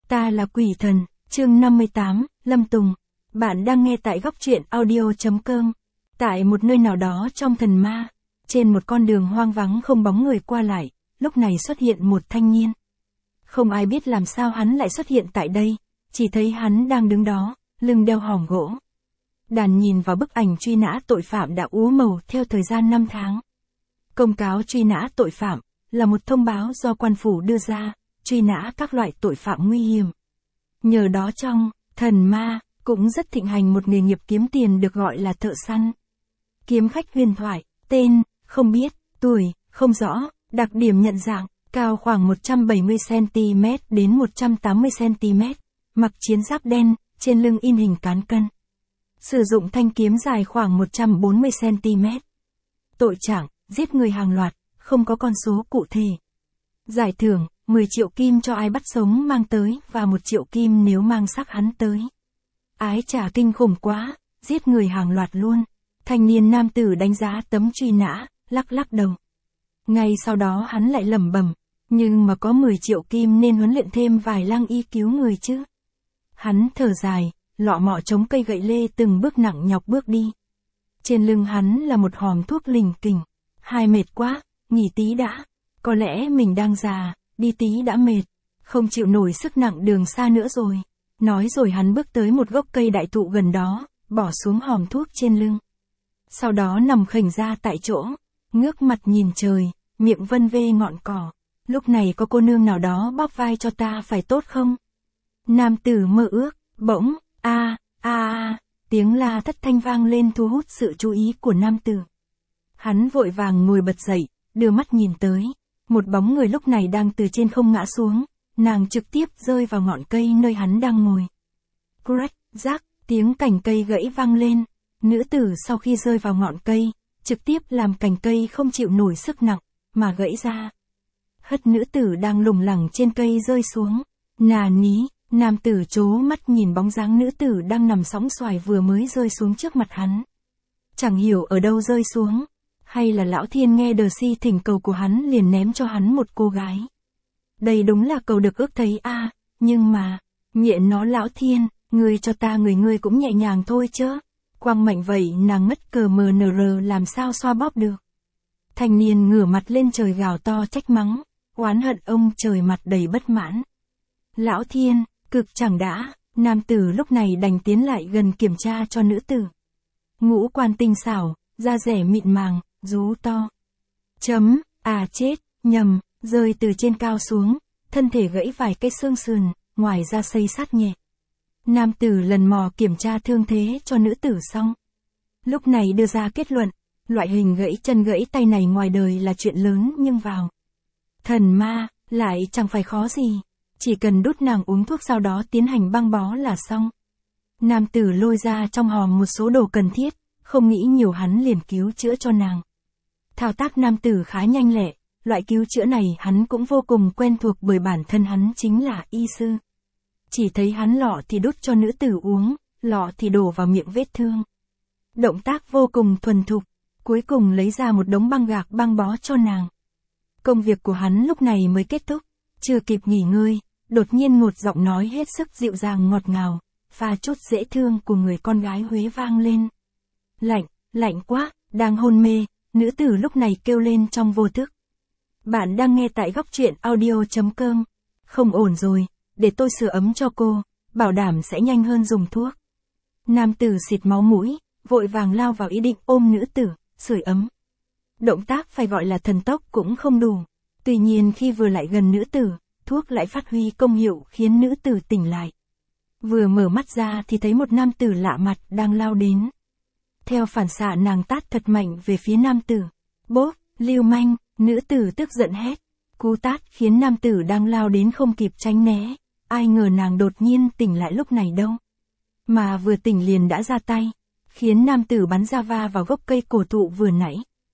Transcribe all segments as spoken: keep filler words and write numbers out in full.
Ta là quỷ thần, chương năm mươi tám, Lâm Tùng. Bạn đang nghe tại góc truyện audio.com. Tại một nơi nào đó trong thần ma, trên một con đường hoang vắng không bóng người qua lại, lúc này xuất hiện một thanh niên. Không ai biết làm sao hắn lại xuất hiện tại đây, chỉ thấy hắn đang đứng đó, lưng đeo hòm gỗ. Đàn nhìn vào bức ảnh truy nã tội phạm đã úa màu theo thời gian năm tháng. Công cáo truy nã tội phạm là một thông báo do quan phủ đưa ra, truy nã các loại tội phạm nguy hiểm. Nhờ đó trong thần ma cũng rất thịnh hành một nghề nghiệp kiếm tiền được gọi là thợ săn. Kiếm khách huyền thoại, tên không biết, tuổi không rõ, đặc điểm nhận dạng, cao khoảng một trăm bảy mươi xăng-ti-mét đến một trăm tám mươi xăng-ti-mét, mặc chiến giáp đen, trên lưng in hình cán cân. Sử dụng thanh kiếm dài khoảng một trăm bốn mươi xăng-ti-mét. Tội trạng, giết người hàng loạt, không có con số cụ thể. Giải thưởng, mười triệu kim cho ai bắt sống mang tới và một triệu kim nếu mang xác hắn tới. Ái trả kinh khủng quá, giết người hàng loạt luôn. Thanh niên nam tử đánh giá tấm truy nã, lắc lắc đầu. Ngay sau đó hắn lại lẩm bẩm, nhưng mà có mười triệu kim nên huấn luyện thêm vài lang y cứu người chứ. Hắn thở dài, lọ mọ chống cây gậy lê từng bước nặng nhọc bước đi. Trên lưng hắn là một hòm thuốc lình kình. Hai mệt quá, nghỉ tí đã. Có lẽ mình đang già, đi tí đã mệt, không chịu nổi sức nặng đường xa nữa rồi. Nói rồi hắn bước tới một gốc cây đại thụ gần đó, bỏ xuống hòm thuốc trên lưng. Sau đó nằm khểnh ra tại chỗ, ngước mặt nhìn trời, miệng vân vê ngọn cỏ. Lúc này có cô nương nào đó bóp vai cho ta phải tốt không? Nam tử mơ ước, bỗng, a a a, tiếng la thất thanh vang lên thu hút sự chú ý của nam tử. Hắn vội vàng ngồi bật dậy, đưa mắt nhìn tới. Một bóng người lúc này đang từ trên không ngã xuống, nàng trực tiếp rơi vào ngọn cây nơi hắn đang ngồi. Crack, rác, tiếng cành cây gãy vang lên. Nữ tử sau khi rơi vào ngọn cây, trực tiếp làm cành cây không chịu nổi sức nặng, mà gãy ra. Hất nữ tử đang lủng lẳng trên cây rơi xuống. Nà ní, nam tử trố mắt nhìn bóng dáng nữ tử đang nằm sóng xoài vừa mới rơi xuống trước mặt hắn. Chẳng hiểu ở đâu rơi xuống. Hay là lão thiên nghe đờ si thỉnh cầu của hắn liền ném cho hắn một cô gái. Đây đúng là cầu được ước thấy a à, nhưng mà, nghiện nó lão thiên, ngươi cho ta người ngươi cũng nhẹ nhàng thôi chứ. Quang mệnh vậy nàng ngất cờ mờ nờ rờ làm sao xoa bóp được. Thanh niên ngửa mặt lên trời gào to trách mắng, oán hận ông trời mặt đầy bất mãn. Lão thiên, cực chẳng đã, nam tử lúc này đành tiến lại gần kiểm tra cho nữ tử. Ngũ quan tinh xảo, da rẻ mịn màng, rú to. Chấm, à chết, nhầm, rơi từ trên cao xuống, thân thể gãy vài cái xương sườn, ngoài ra xây sát nhẹ. Nam tử lần mò kiểm tra thương thế cho nữ tử xong. Lúc này đưa ra kết luận, loại hình gãy chân gãy tay này ngoài đời là chuyện lớn nhưng vào thần ma, lại chẳng phải khó gì. Chỉ cần đút nàng uống thuốc sau đó tiến hành băng bó là xong. Nam tử lôi ra trong hòm một số đồ cần thiết, không nghĩ nhiều hắn liền cứu chữa cho nàng. Thao tác nam tử khá nhanh lẹ, loại cứu chữa này hắn cũng vô cùng quen thuộc bởi bản thân hắn chính là y sư. Chỉ thấy hắn lọ thì đút cho nữ tử uống, lọ thì đổ vào miệng vết thương. Động tác vô cùng thuần thục, cuối cùng lấy ra một đống băng gạc băng bó cho nàng. Công việc của hắn lúc này mới kết thúc, chưa kịp nghỉ ngơi, đột nhiên một giọng nói hết sức dịu dàng ngọt ngào, pha chút dễ thương của người con gái Huế vang lên. Lạnh, lạnh quá, đang hôn mê, nữ tử lúc này kêu lên trong vô thức. Bạn đang nghe tại góc truyện audio.com. Không ổn rồi, để tôi sửa ấm cho cô, bảo đảm sẽ nhanh hơn dùng thuốc. Nam tử xịt máu mũi, vội vàng lao vào ý định ôm nữ tử, sưởi ấm. Động tác phải gọi là thần tốc cũng không đủ. Tuy nhiên khi vừa lại gần nữ tử, thuốc lại phát huy công hiệu khiến nữ tử tỉnh lại. Vừa mở mắt ra thì thấy một nam tử lạ mặt đang lao đến. Theo phản xạ nàng tát thật mạnh về phía nam tử. Bốp, lưu manh, nữ tử tức giận hét. Cú tát khiến nam tử đang lao đến không kịp tránh né. Ai ngờ nàng đột nhiên tỉnh lại lúc này đâu. Mà vừa tỉnh liền đã ra tay. Khiến nam tử bắn ra va vào gốc cây cổ thụ vừa nãy.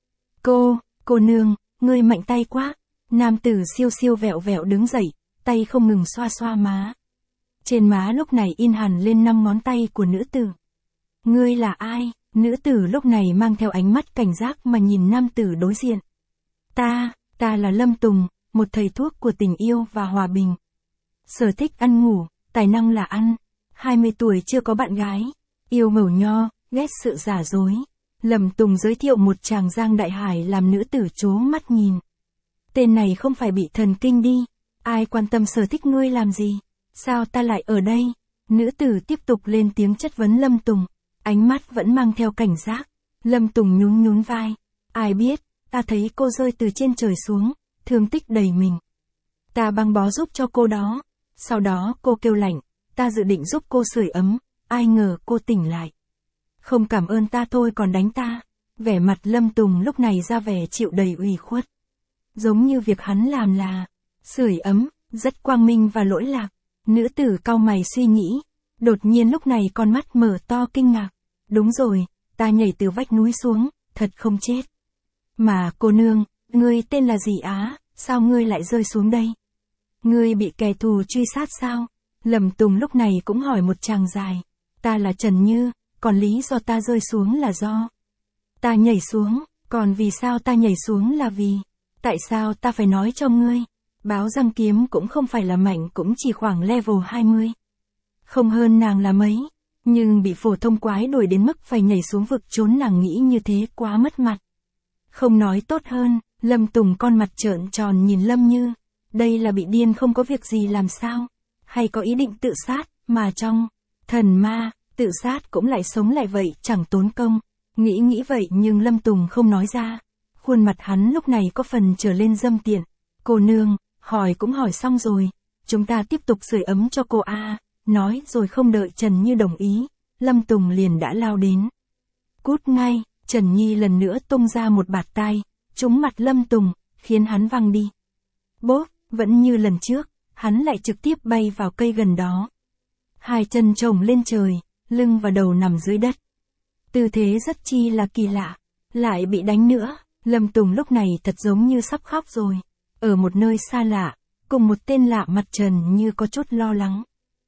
Cô, cô nương, ngươi mạnh tay quá. Nam tử siêu siêu vẹo vẹo đứng dậy, tay không ngừng xoa xoa má. Trên má lúc này in hẳn lên năm ngón tay của nữ tử. Ngươi là ai? Nữ tử lúc này mang theo ánh mắt cảnh giác mà nhìn nam tử đối diện. Ta, ta là Lâm Tùng, một thầy thuốc của tình yêu và hòa bình. Sở thích ăn ngủ, tài năng là ăn. hai mươi tuổi chưa có bạn gái. Yêu mẩu nho, ghét sự giả dối. Lâm Tùng giới thiệu một chàng Giang Đại Hải làm nữ tử trố mắt nhìn. Tên này không phải bị thần kinh đi. Ai quan tâm sở thích ngươi làm gì? Sao ta lại ở đây? Nữ tử tiếp tục lên tiếng chất vấn Lâm Tùng. Ánh mắt vẫn mang theo cảnh giác. Lâm Tùng nhún nhún vai. Ai biết, ta thấy cô rơi từ trên trời xuống, thương tích đầy mình. Ta băng bó giúp cho cô đó. Sau đó cô kêu lạnh, ta dự định giúp cô sưởi ấm, ai ngờ cô tỉnh lại. Không cảm ơn ta thôi còn đánh ta. Vẻ mặt Lâm Tùng lúc này ra vẻ chịu đầy ủy khuất. Giống như việc hắn làm là sưởi ấm, rất quang minh và lỗi lạc. Nữ tử cau mày suy nghĩ. Đột nhiên lúc này con mắt mở to kinh ngạc. Đúng rồi, ta nhảy từ vách núi xuống, thật không chết. Mà cô nương, ngươi tên là gì á, sao ngươi lại rơi xuống đây? Ngươi bị kẻ thù truy sát sao? Lâm Tùng lúc này cũng hỏi một chàng dài. Ta là Trần Như, còn lý do ta rơi xuống là do ta nhảy xuống, còn vì sao ta nhảy xuống là vì tại sao ta phải nói cho ngươi? Báo Răng Kiếm cũng không phải là mạnh, cũng chỉ khoảng level hai mươi. Không hơn nàng là mấy, nhưng bị phổ thông quái đuổi đến mức phải nhảy xuống vực trốn, nàng nghĩ như thế quá mất mặt. Không nói tốt hơn. Lâm Tùng con mặt trợn tròn nhìn Lâm Như. Đây là bị điên không có việc gì làm sao? Hay có ý định tự sát, mà trong thần ma, tự sát cũng lại sống lại vậy, chẳng tốn công. Nghĩ nghĩ vậy nhưng Lâm Tùng không nói ra. Khuôn mặt hắn lúc này có phần trở lên dâm tiện. Cô nương, hỏi cũng hỏi xong rồi. Chúng ta tiếp tục sưởi ấm cho cô a. Nói rồi không đợi Trần Như đồng ý, Lâm Tùng liền đã lao đến. Cút ngay, Trần Nhi lần nữa tung ra một bạt tai, trúng mặt Lâm Tùng, khiến hắn văng đi. Bốp, vẫn như lần trước, hắn lại trực tiếp bay vào cây gần đó. Hai chân chồng lên trời, lưng và đầu nằm dưới đất. Tư thế rất chi là kỳ lạ, lại bị đánh nữa. Lâm Tùng lúc này thật giống như sắp khóc rồi. Ở một nơi xa lạ, cùng một tên lạ mặt Trần Như có chút lo lắng.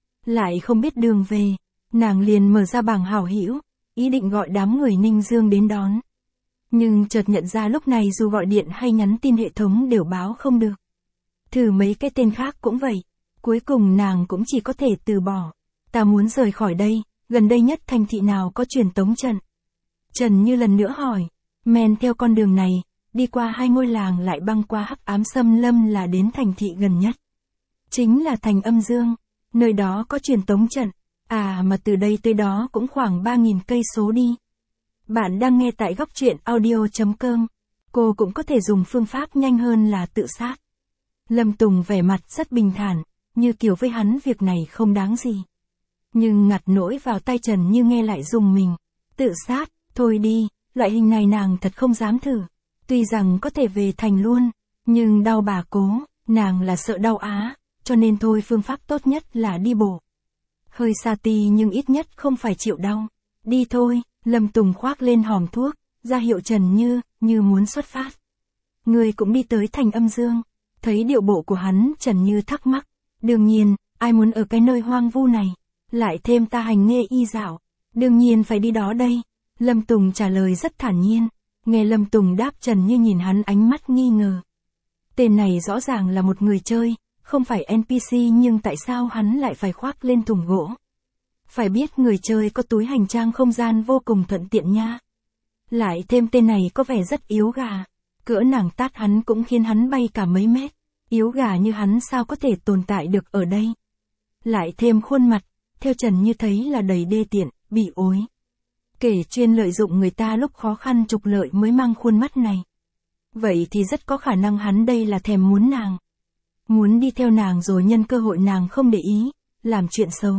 Lại không biết đường về, nàng liền mở ra bảng hảo hữu, ý định gọi đám người Ninh Dương đến đón. Nhưng chợt nhận ra lúc này dù gọi điện hay nhắn tin hệ thống đều báo không được. Thử mấy cái tên khác cũng vậy. Cuối cùng nàng cũng chỉ có thể từ bỏ. Ta muốn rời khỏi đây, gần đây nhất thành thị nào có truyền tống trận? Trần Như lần nữa hỏi. Men theo con đường này, đi qua hai ngôi làng lại băng qua Hắc Ám Xâm Lâm là đến thành thị gần nhất. Chính là thành Âm Dương. Nơi đó có truyền tống trận. À mà từ đây tới đó cũng khoảng ba nghìn cây số đi. Bạn đang nghe tại góc truyện audio chấm com. Cô cũng có thể dùng phương pháp nhanh hơn là tự sát. Lâm Tùng vẻ mặt rất bình thản, như kiểu với hắn việc này không đáng gì. Nhưng ngặt nỗi vào tai Trần Như nghe lại dùng mình. Tự sát, thôi đi, loại hình này nàng thật không dám thử. Tuy rằng có thể về thành luôn, nhưng đau bà cố, nàng là sợ đau á, cho nên thôi phương pháp tốt nhất là đi bộ. Hơi xa ti nhưng ít nhất không phải chịu đau. Đi thôi, Lâm Tùng khoác lên hòm thuốc, ra hiệu Trần Như, như muốn xuất phát. Người cũng đi tới thành Âm Dương. Thấy điệu bộ của hắn, Trần Như thắc mắc. Đương nhiên, ai muốn ở cái nơi hoang vu này. Lại thêm ta hành nghề y dạo. Đương nhiên phải đi đó đây. Lâm Tùng trả lời rất thản nhiên. Nghe Lâm Tùng đáp, Trần Như nhìn hắn ánh mắt nghi ngờ. Tên này rõ ràng là một người chơi, không phải en pê xê, nhưng tại sao hắn lại phải khoác lên thùng gỗ? Phải biết người chơi có túi hành trang không gian vô cùng thuận tiện nha. Lại thêm tên này có vẻ rất yếu gà. Cỡ nàng tát hắn cũng khiến hắn bay cả mấy mét. Yếu gà như hắn sao có thể tồn tại được ở đây? Lại thêm khuôn mặt, theo Trần Như thấy là đầy đê tiện, bị ối. Kể chuyên lợi dụng người ta lúc khó khăn trục lợi mới mang khuôn mắt này. Vậy thì rất có khả năng hắn đây là thèm muốn nàng. Muốn đi theo nàng rồi nhân cơ hội nàng không để ý, làm chuyện xấu.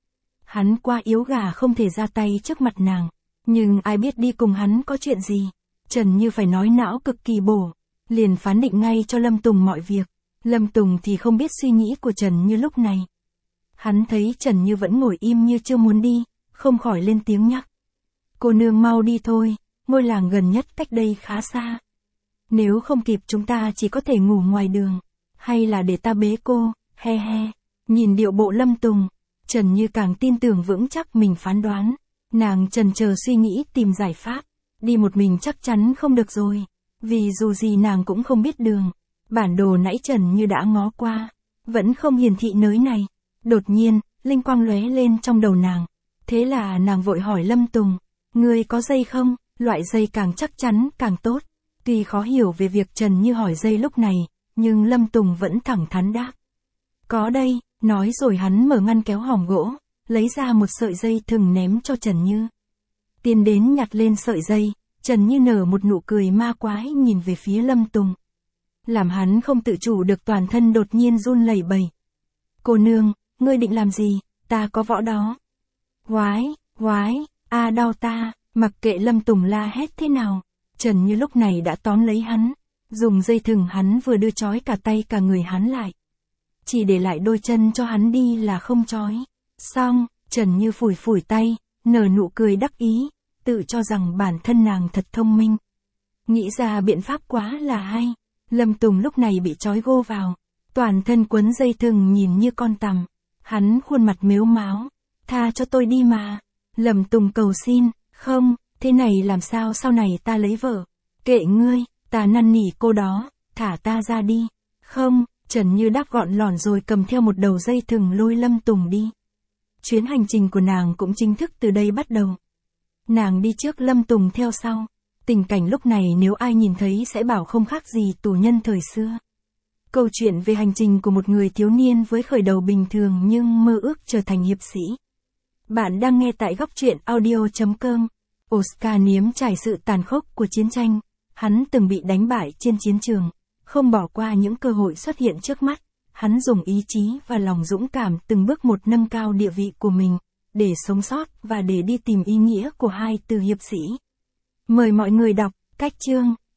Hắn qua yếu gà không thể ra tay trước mặt nàng. Nhưng ai biết đi cùng hắn có chuyện gì. Trần Như phải nói não cực kỳ bổ. Liền phán định ngay cho Lâm Tùng mọi việc. Lâm Tùng thì không biết suy nghĩ của Trần Như lúc này. Hắn thấy Trần Như vẫn ngồi im như chưa muốn đi, không khỏi lên tiếng nhắc. Cô nương mau đi thôi, ngôi làng gần nhất cách đây khá xa. Nếu không kịp chúng ta chỉ có thể ngủ ngoài đường. Hay là để ta bế cô, he he. Nhìn điệu bộ Lâm Tùng, Trần Như càng tin tưởng vững chắc mình phán đoán. Nàng chần chờ suy nghĩ tìm giải pháp. Đi một mình chắc chắn không được rồi. Vì dù gì nàng cũng không biết đường. Bản đồ nãy Trần Như đã ngó qua. vẫn không hiển thị nới này. Đột nhiên, linh quang lóe lên trong đầu nàng. Thế là nàng vội hỏi Lâm Tùng, ngươi có dây không? Loại dây càng chắc chắn càng tốt. Tuy khó hiểu về việc Trần Như hỏi dây lúc này, nhưng Lâm Tùng vẫn thẳng thắn đáp. Có đây, nói rồi hắn mở ngăn kéo hòm gỗ, lấy ra một sợi dây thừng ném cho Trần Như. Tiến đến nhặt lên sợi dây, Trần Như nở một nụ cười ma quái nhìn về phía Lâm Tùng. Làm hắn không tự chủ được, toàn thân đột nhiên run lẩy bẩy. Cô nương, ngươi định làm gì, ta có võ đó. Oái, oái, a đau ta, mặc kệ Lâm Tùng la hét thế nào. Trần Như lúc này đã tóm lấy hắn, dùng dây thừng hắn vừa đưa trói cả tay cả người hắn lại. Chỉ để lại đôi chân cho hắn đi là không trói. Xong, Trần Như phủi phủi tay, nở nụ cười đắc ý, tự cho rằng bản thân nàng thật thông minh. Nghĩ ra biện pháp quá là hay. Lâm Tùng lúc này bị trói gô vào, toàn thân quấn dây thừng nhìn như con tằm. Hắn khuôn mặt mếu máo, tha cho tôi đi mà. Lâm Tùng cầu xin, không, thế này làm sao sau này ta lấy vợ. Kệ ngươi, ta năn nỉ cô đó, thả ta ra đi. Không, Trần Như đáp gọn lỏn rồi cầm theo một đầu dây thừng lôi Lâm Tùng đi. Chuyến hành trình của nàng cũng chính thức từ đây bắt đầu. Nàng đi trước, Lâm Tùng theo sau. Tình cảnh lúc này nếu ai nhìn thấy sẽ bảo không khác gì tù nhân thời xưa. Câu chuyện về hành trình của một người thiếu niên với khởi đầu bình thường nhưng mơ ước trở thành hiệp sĩ. Bạn đang nghe tại góc truyện audio chấm com. Oscar nếm trải sự tàn khốc của chiến tranh. Hắn từng bị đánh bại trên chiến trường, không bỏ qua những cơ hội xuất hiện trước mắt. Hắn dùng ý chí và lòng dũng cảm từng bước một nâng cao địa vị của mình, để sống sót và để đi tìm ý nghĩa của hai từ hiệp sĩ. Mời mọi người đọc. Cách chương.